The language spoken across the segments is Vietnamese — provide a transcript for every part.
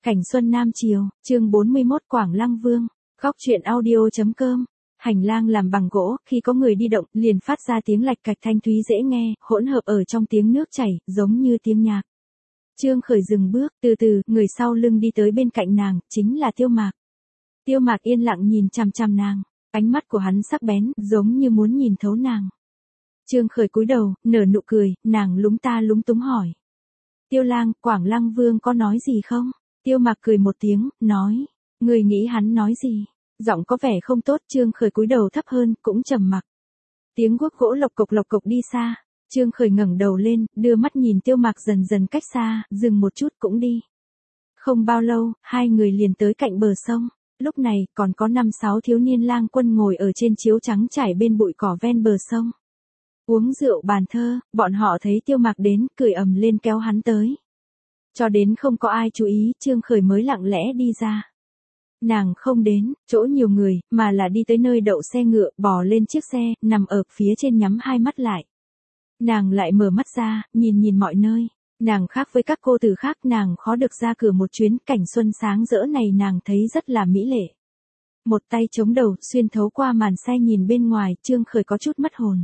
Cảnh Xuân Nam Chiều, chương 41 Quảng Lăng Vương, góc truyện audio.com. Hành lang làm bằng gỗ, khi có người đi động, liền phát ra tiếng lạch cạch thanh thúy dễ nghe, hỗn hợp ở trong tiếng nước chảy, giống như tiếng nhạc. Trương Khởi dừng bước, từ từ, người sau lưng đi tới bên cạnh nàng, chính là Tiêu Mạc. Tiêu Mạc yên lặng nhìn chằm chằm nàng, ánh mắt của hắn sắc bén, giống như muốn nhìn thấu nàng. Trương Khởi cúi đầu, nở nụ cười, nàng lúng ta lúng túng hỏi. Tiêu lang, Quảng Lăng Vương có nói gì không? Tiêu Mạc cười một tiếng, nói. Người nghĩ hắn nói gì? Giọng có vẻ không tốt, Trương Khởi cúi đầu thấp hơn, cũng trầm mặc. Tiếng guốc gỗ lộc cộc đi xa. Trương Khởi ngẩng đầu lên, đưa mắt nhìn Tiêu Mạc dần dần cách xa, dừng một chút cũng đi. Không bao lâu, hai người liền tới cạnh bờ sông. Lúc này, còn có 5-6 thiếu niên lang quân ngồi ở trên chiếu trắng trải bên bụi cỏ ven bờ sông. Uống rượu bàn thơ, bọn họ thấy Tiêu Mạc đến, cười ầm lên kéo hắn tới. Cho đến không có ai chú ý, Trương Khởi mới lặng lẽ đi ra. Nàng không đến, chỗ nhiều người, mà là đi tới nơi đậu xe ngựa, bò lên chiếc xe, nằm ở phía trên nhắm hai mắt lại. Nàng lại mở mắt ra, nhìn mọi nơi. Nàng khác với các cô tử khác, nàng khó được ra cửa một chuyến, cảnh xuân sáng rỡ này nàng thấy rất là mỹ lệ. Một tay chống đầu, xuyên thấu qua màn xe nhìn bên ngoài, Trương Khởi có chút mất hồn.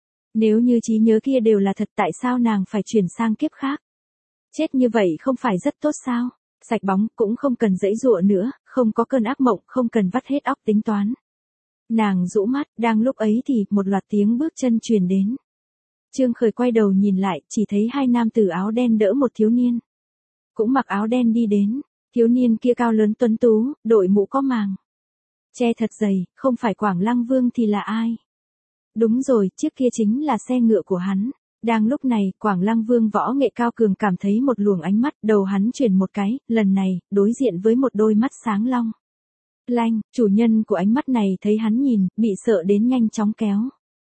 Nếu như trí nhớ kia đều là thật, tại sao nàng phải chuyển sang kiếp khác? Chết như vậy không phải rất tốt sao? Sạch bóng, cũng không cần giãy giụa nữa, không có cơn ác mộng, không cần vắt hết óc tính toán. Nàng rũ mắt, đang lúc ấy thì một loạt tiếng bước chân truyền đến. Trương Khởi quay đầu nhìn lại, chỉ thấy hai nam tử áo đen đỡ một thiếu niên. Cũng mặc áo đen đi đến, thiếu niên kia cao lớn tuấn tú, đội mũ có màng. Che thật dày, không phải Quảng Lăng Vương thì là ai? Đúng rồi, chiếc kia chính là xe ngựa của hắn. Đang lúc này, Quảng Lăng Vương võ nghệ cao cường cảm thấy một luồng ánh mắt, đầu hắn chuyển một cái, lần này, đối diện với một đôi mắt sáng long lanh, chủ nhân của ánh mắt này thấy hắn nhìn, bị sợ đến nhanh chóng kéo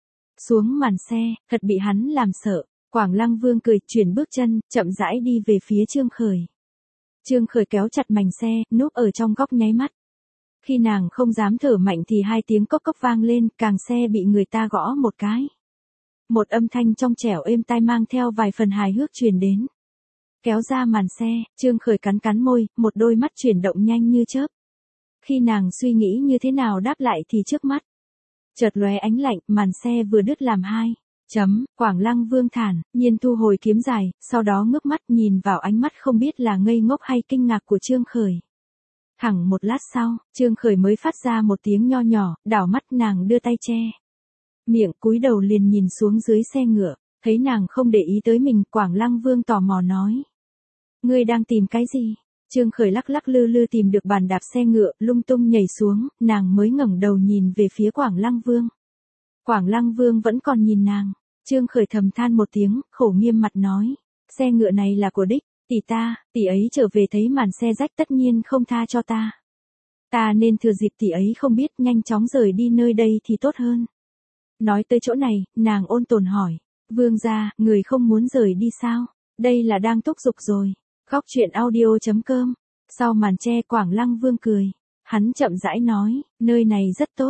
xuống màn xe, thật bị hắn làm sợ. Quảng Lăng Vương cười, chuyển bước chân, chậm rãi đi về phía Trương Khởi. Trương Khởi kéo chặt mảnh xe, núp ở trong góc nháy mắt. Khi nàng không dám thở mạnh thì hai tiếng cốc cốc vang lên, càng xe bị người ta gõ một cái. Một âm thanh trong trẻo êm tai mang theo vài phần hài hước truyền đến. Kéo ra màn xe, Trương Khởi cắn môi, một đôi mắt chuyển động nhanh như chớp. Khi nàng suy nghĩ như thế nào đáp lại thì trước mắt chợt lóe ánh lạnh, màn xe vừa đứt làm hai. Quảng Lăng Vương thản nhiên thu hồi kiếm dài, sau đó ngước mắt nhìn vào ánh mắt không biết là ngây ngốc hay kinh ngạc của Trương Khởi. Thẳng một lát sau, Trương Khởi mới phát ra một tiếng nho nhỏ, đảo mắt nàng đưa tay che miệng, cúi đầu liền nhìn xuống dưới xe ngựa, thấy nàng không để ý tới mình, Quảng Lăng Vương tò mò nói. Ngươi đang tìm cái gì? Trương Khởi lắc lắc lư lư tìm được bàn đạp xe ngựa, lung tung nhảy xuống, nàng mới ngẩng đầu nhìn về phía Quảng Lăng Vương. Quảng Lăng Vương vẫn còn nhìn nàng, Trương Khởi thầm than một tiếng, khổ nghiêm mặt nói. Xe ngựa này là của đích, tỷ ấy trở về thấy màn xe rách tất nhiên không tha cho ta. Ta nên thừa dịp tỷ ấy không biết nhanh chóng rời đi nơi đây thì tốt hơn. Nói tới chỗ này, nàng ôn tồn hỏi. Vương gia, người không muốn rời đi sao? Đây là đang thúc giục rồi. Góc truyện audio.com. Sau màn che Quảng Lăng Vương cười. Hắn chậm rãi nói, nơi này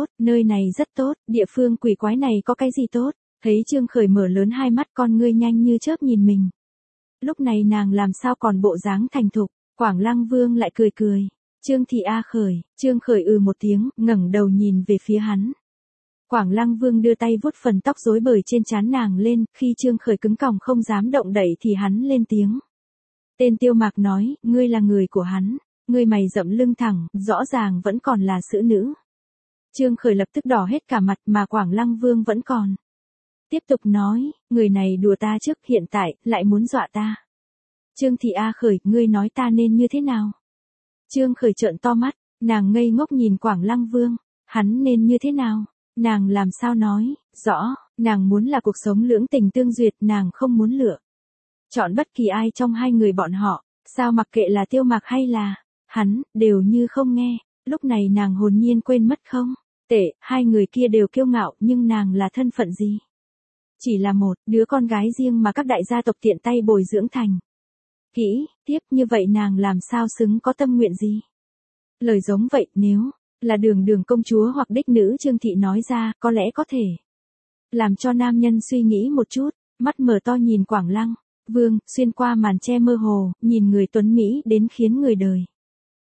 rất tốt, địa phương quỷ quái này có cái gì tốt? Thấy Trương Khởi mở lớn hai mắt, con ngươi nhanh như chớp nhìn mình. Lúc này nàng làm sao còn bộ dáng thành thục, Quảng Lăng Vương lại cười. Trương thị a Khởi, Trương Khởi một tiếng, ngẩng đầu nhìn về phía hắn. Quảng Lăng Vương đưa tay vuốt phần tóc rối bời trên trán nàng lên, khi Trương Khởi cứng còng không dám động đậy thì hắn lên tiếng. Tên Tiêu Mạc nói, ngươi là người của hắn, ngươi mày rậm lưng thẳng, rõ ràng vẫn còn là sữ nữ. Trương Khởi lập tức đỏ hết cả mặt mà Quảng Lăng Vương vẫn còn. Tiếp tục nói, người này đùa ta trước, hiện tại, lại muốn dọa ta. Trương thị a Khởi, ngươi nói ta nên như thế nào? Trương Khởi trợn to mắt, nàng ngây ngốc nhìn Quảng Lăng Vương, hắn nên như thế nào? Nàng làm sao nói, rõ, nàng muốn là cuộc sống lưỡng tình tương duyệt, nàng không muốn lựa chọn bất kỳ ai trong hai người bọn họ, sao mặc kệ là Tiêu Mạc hay là hắn, đều như không nghe. Lúc này nàng hồn nhiên quên mất không? Hai người kia đều kiêu ngạo, nhưng nàng là thân phận gì? Chỉ là một đứa con gái riêng mà các đại gia tộc tiện tay bồi dưỡng thành. Kỹ, tiếp như vậy nàng làm sao xứng có tâm nguyện gì? Lời giống vậy, nếu là đường công chúa hoặc đích nữ Trương thị nói ra, có lẽ có thể làm cho nam nhân suy nghĩ một chút, mắt mở to nhìn Quảng Lăng Vương, xuyên qua màn che mơ hồ, nhìn người tuấn Mỹ đến khiến người đời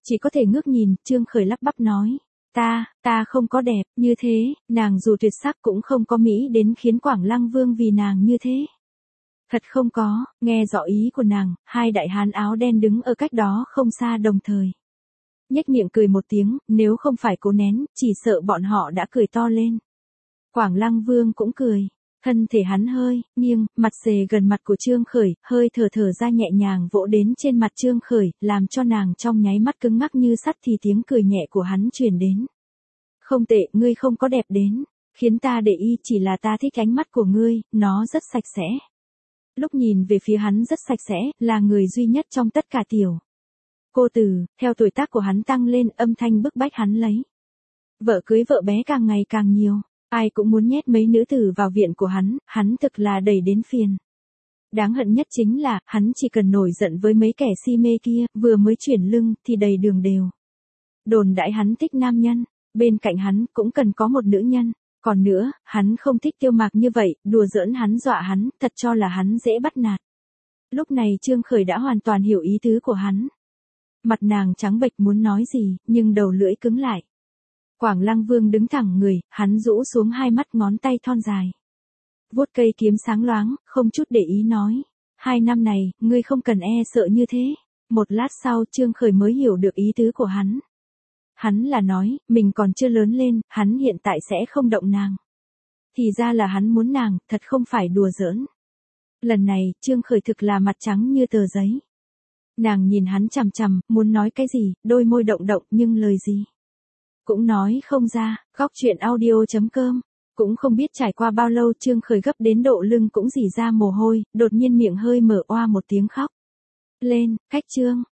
Chỉ có thể ngước nhìn, Trương Khởi lắp bắp nói. Ta không có đẹp, như thế, nàng dù tuyệt sắc cũng không có mỹ đến khiến Quảng Lăng Vương vì nàng như thế. Thật không có, nghe rõ ý của nàng, hai đại hán áo đen đứng ở cách đó không xa đồng thời. Nhếch miệng cười một tiếng, nếu không phải cố nén, chỉ sợ bọn họ đã cười to lên. Quảng Lăng Vương cũng cười. Thân thể hắn hơi nghiêng, mặt xề gần mặt của Trương Khởi, hơi thở ra nhẹ nhàng vỗ đến trên mặt Trương Khởi, làm cho nàng trong nháy mắt cứng ngắc như sắt thì tiếng cười nhẹ của hắn truyền đến. Không tệ, ngươi không có đẹp đến, khiến ta để ý chỉ là ta thích ánh mắt của ngươi, nó rất sạch sẽ. Lúc nhìn về phía hắn rất sạch sẽ, là người duy nhất trong tất cả tiểu cô tử, theo tuổi tác của hắn tăng lên, âm thanh bức bách hắn lấy. Vợ cưới vợ bé càng ngày càng nhiều. Ai cũng muốn nhét mấy nữ tử vào viện của hắn thực là đầy đến phiền. Đáng hận nhất chính là, hắn chỉ cần nổi giận với mấy kẻ si mê kia, vừa mới chuyển lưng, thì đầy đường đều. Đồn đãi hắn thích nam nhân, bên cạnh hắn cũng cần có một nữ nhân. Còn nữa, hắn không thích Tiêu Mạc như vậy, đùa giỡn hắn dọa hắn, thật cho là hắn dễ bắt nạt. Lúc này Trương Khởi đã hoàn toàn hiểu ý tứ của hắn. Mặt nàng trắng bệch muốn nói gì, nhưng đầu lưỡi cứng lại. Quảng Lăng Vương đứng thẳng người, hắn rũ xuống hai mắt ngón tay thon dài. Vuốt cây kiếm sáng loáng, không chút để ý nói. 2 năm này, ngươi không cần e sợ như thế. Một lát sau Trương Khởi mới hiểu được ý tứ của hắn. Hắn là nói, mình còn chưa lớn lên, hắn hiện tại sẽ không động nàng. Thì ra là hắn muốn nàng, thật không phải đùa giỡn. Lần này, Trương Khởi thực là mặt trắng như tờ giấy. Nàng nhìn hắn chằm chằm, muốn nói cái gì, đôi môi động động nhưng lời gì cũng nói không ra. Góc truyện audio.com. Cũng không biết trải qua bao lâu Trương Khởi gấp đến độ lưng cũng rỉ ra mồ hôi, đột nhiên miệng hơi mở oa một tiếng khóc lên. Cách Trương